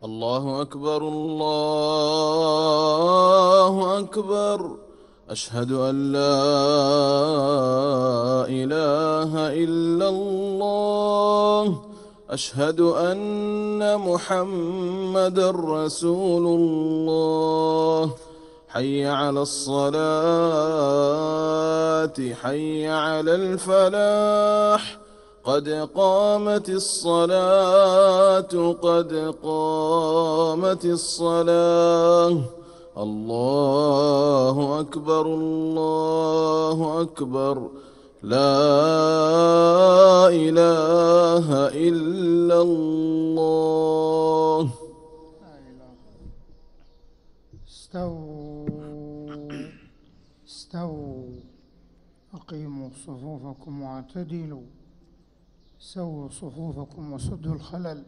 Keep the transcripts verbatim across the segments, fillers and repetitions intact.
الله أكبر الله أكبر. أشهد أن لا إله إلا الله. أشهد أن محمدًا رسول الله. حي على الصلاة حي على الفلاح. قد قامت الصلاة قد قامت الصلاة. الله أكبر الله أكبر. لا إله إلا الله. استووا استووا أقيموا صفوفكم واعتدلوا. سووا صفوفكم وسدوا الخلل.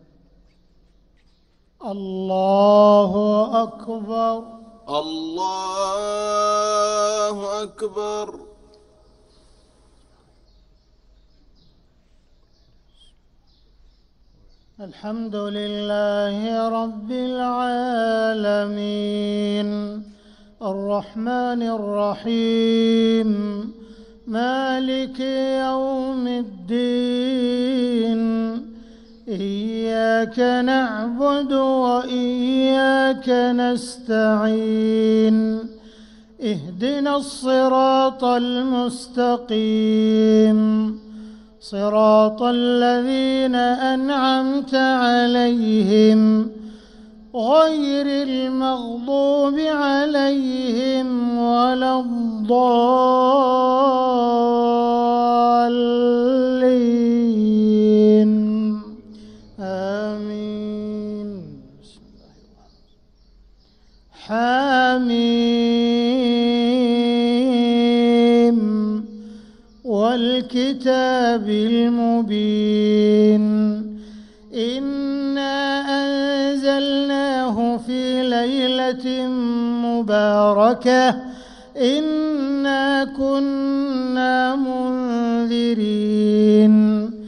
الله أكبر الله أكبر. الحمد لله رب العالمين الرحمن الرحيم مالك يوم الدين. إياك نعبد وإياك نستعين. اهدنا الصراط المستقيم صراط الذين أنعمت عليهم غير المغضوب عليهم ولا الضالين. آمين. حميم والكتاب المبين. إنا أنزلناه في ليلة مباركة إنا كنا منذرين.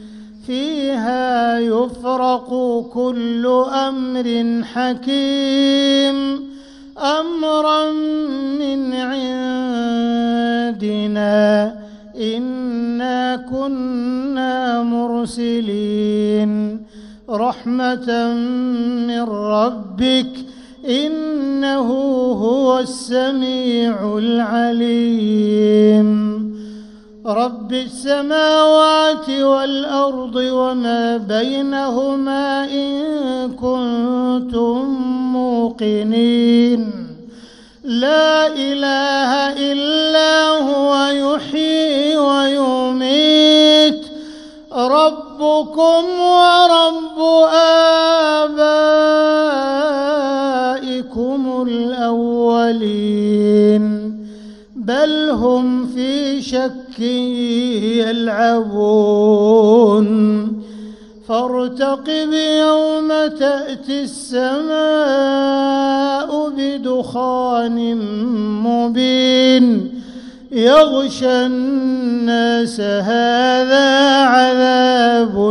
فيها يفرق كل أمر حكيم أمرا من عندنا إنا كنا مرسلين. رحمة من ربك إنه هو السميع العليم. رب السماوات والأرض وما بينهما إن كنتم موقنين. لا إله إلا هو يحيي ويميت. ربكم ورب آبائكم الأولين بل هم في شك يلعبون. فارتقب يوم تأتي السماء بدخان مبين يغشى الناس هذا عذاب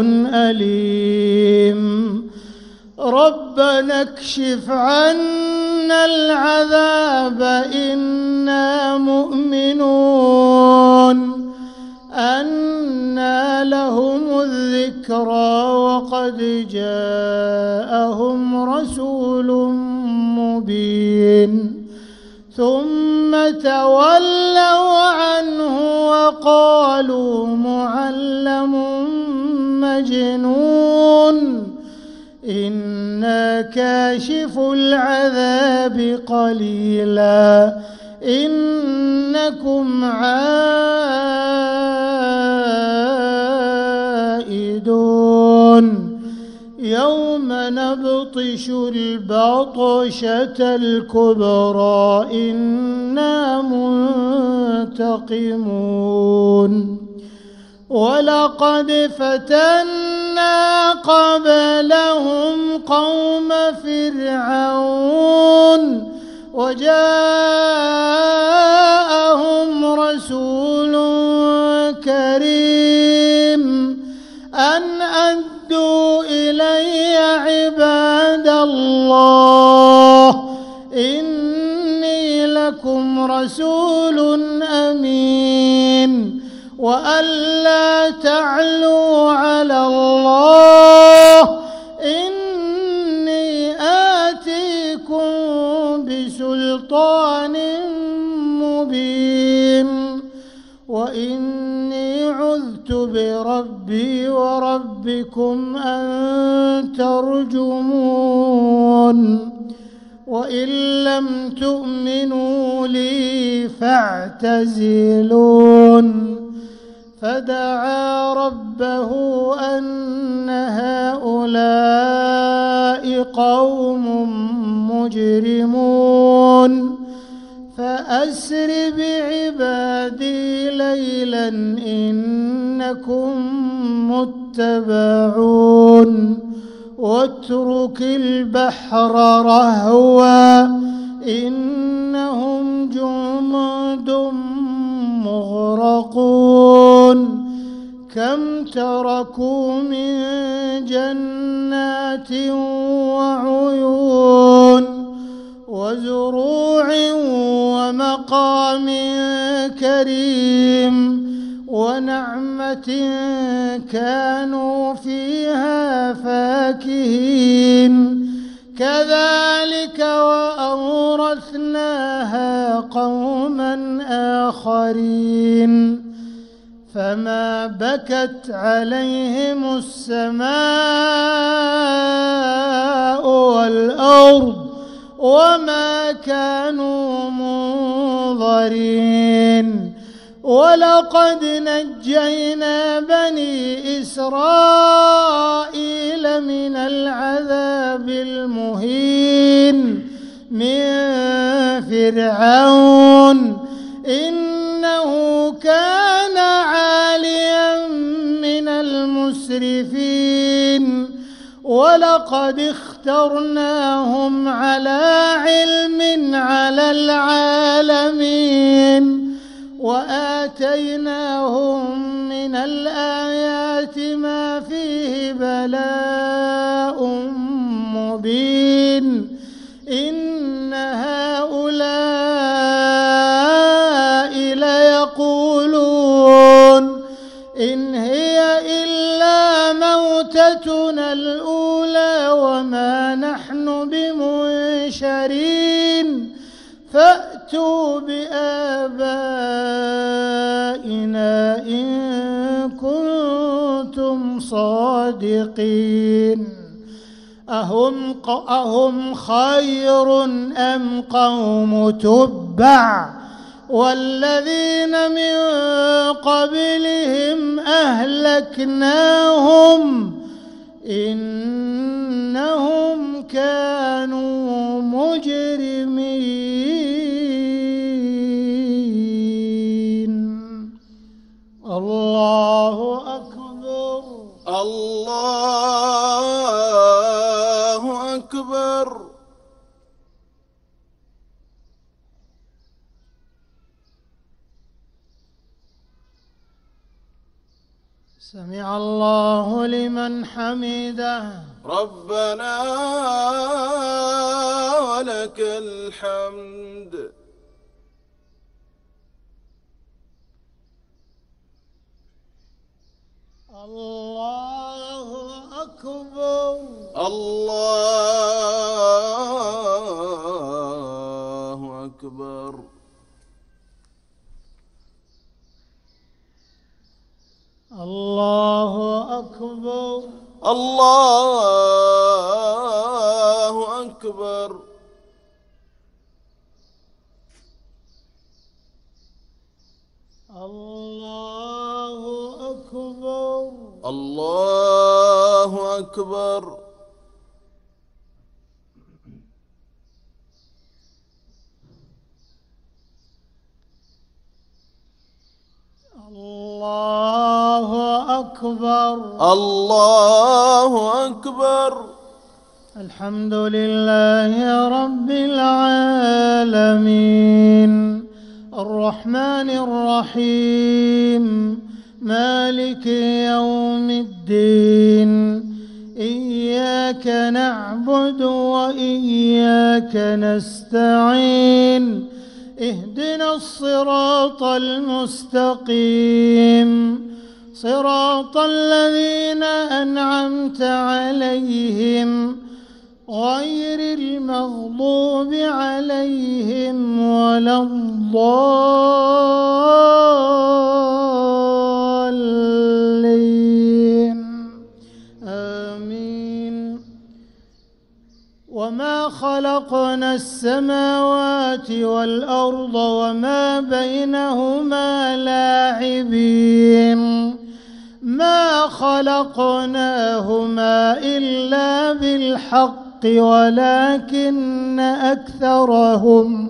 أليم. ربنا اكشف عنا العذاب إنا مؤمنون. أنى لهم الذكرى وقد جاءهم رسول مبين. ثم تولوا عنه وقالوا معلم مجنون. إنا كاشف العذاب قليلا إنكم عائدون. يوم نبطش البطشة الكبرى إنا منتقمون. ولقد فتنا قبلهم قوم فرعون وجاءهم رسول كريم أن أدوا إلي عباد الله إني لكم رسول أمين وأن لا تعلوا على الله إني آتيكم بسلطان مبين وإني عذت بربي وربكم أن ترجمون وإن لم تؤمنوا لي فاعتزلون فدعا ربه أن هؤلاء قوم مجرمون فأسر بعبادي ليلا إنكم متبعون واترك البحر رهوا إنهم جند مغرقون كم تركوا من جنات وعيون وزروع ومقام كريم ونعمة كانوا فيها فاكهين كذلك وأورثناها قوما آخرين فما بكت عليهم السماء والأرض وما كانوا منظرين ولقد نجينا بني إسرائيل من العذاب المهين من فرعون إنه كان عاليا من المسرفين ولقد اخترناهم على علم على العالمين وآتيناهم من الآيات ما فيه بلاء مبين إن هؤلاء ليقولون إن هي إلا موتتنا الأولى وما نحن بمنشرين فأتوا بآبائنا إن كنتم صادقين أهم, أهم خير أم قوم تبع والذين من قبلهم أهلكناهم إنهم كانوا مجرمين الله أكبر الله أكبر سمع الله لمن حمده ربنا ولك الحمد الله أكبر الله أكبر الله أكبر الله أكبر الله أكبر الله أكبر الله أكبر الله أكبر الحمد لله رب العالمين الرحمن الرحيم مالك يوم الدين إياك نعبد وإياك نستعين اهدنا الصراط المستقيم صراط الذين أنعمت عليهم غير المغضوب عليهم ولا الضالين آمين. وما خلقنا السماوات والأرض وما بينهما لاعبين ما خلقناهما إلا بالحق ولكن أكثرهم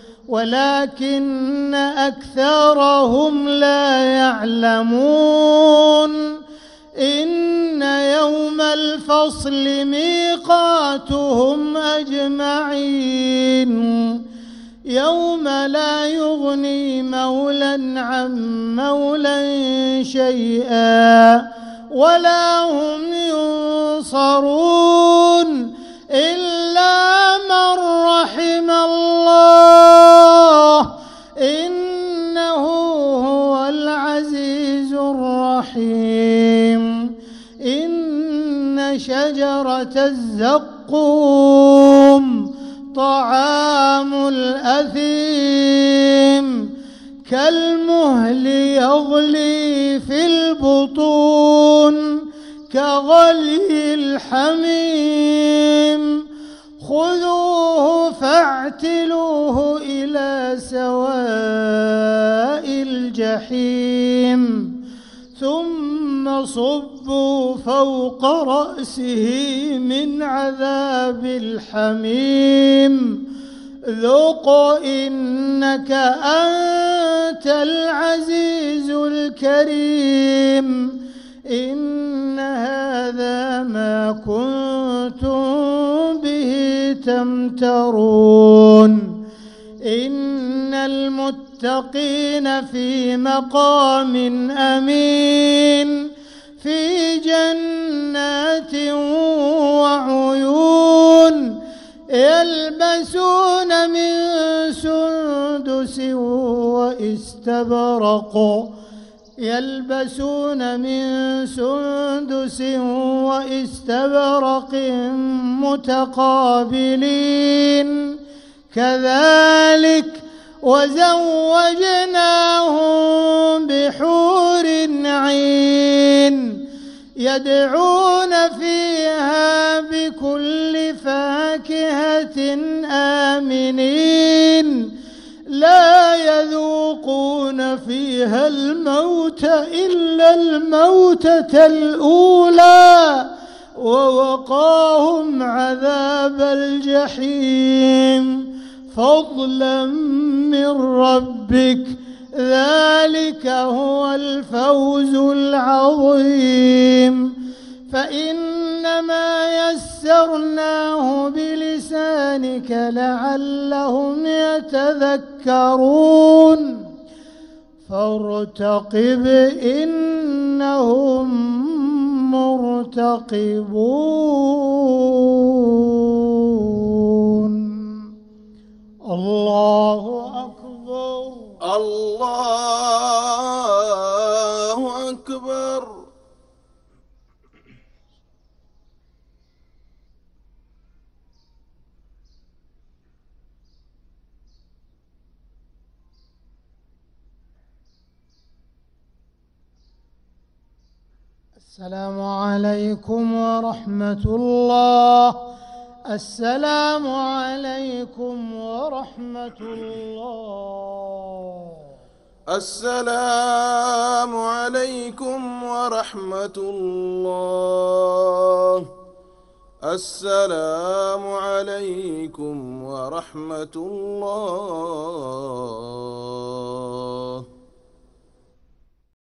ولكن أكثرهم لا يعلمون إن يوم الفصل ميقاتهم أجمعين يوم لا يغني مولى عن مولى شيئا ولا هم ينصرون إلا من رحم الله إنه هو العزيز الرحيم. إن شجرة الزقوم طعام الأثيم كالمهل يغلي في البطون كغلي الحميم خذوه فاعتلوه إلى سواء الجحيم ثم صبوا فوق رأسه من عذاب الحميم ذق إنك أنت العزيز الكريم. إن هذا ما كنتم به تمترون. إن المتقين في مقام أمين في جنات وعيون يلبسون من سندس واستبرق يلبسون من سندس واستبرق متقابلين كذلك وزوجناهم بحور عين يدعون فيها بكل فاكهة آمنين لا يذوقون فيها الموت إلا الموتة الأولى ووقاهم عذاب الجحيم فضلا من ربك ذلك هو الفوز العظيم. فإنما يسرناه بلسانك لعلهم يتذكرون فارتقب إنهم مرتقبون. الله أكبر الله أكبر. السلام عليكم ورحمة الله. السلام عليكم ورحمة الله. السلام عليكم ورحمة الله. السلام عليكم ورحمة الله.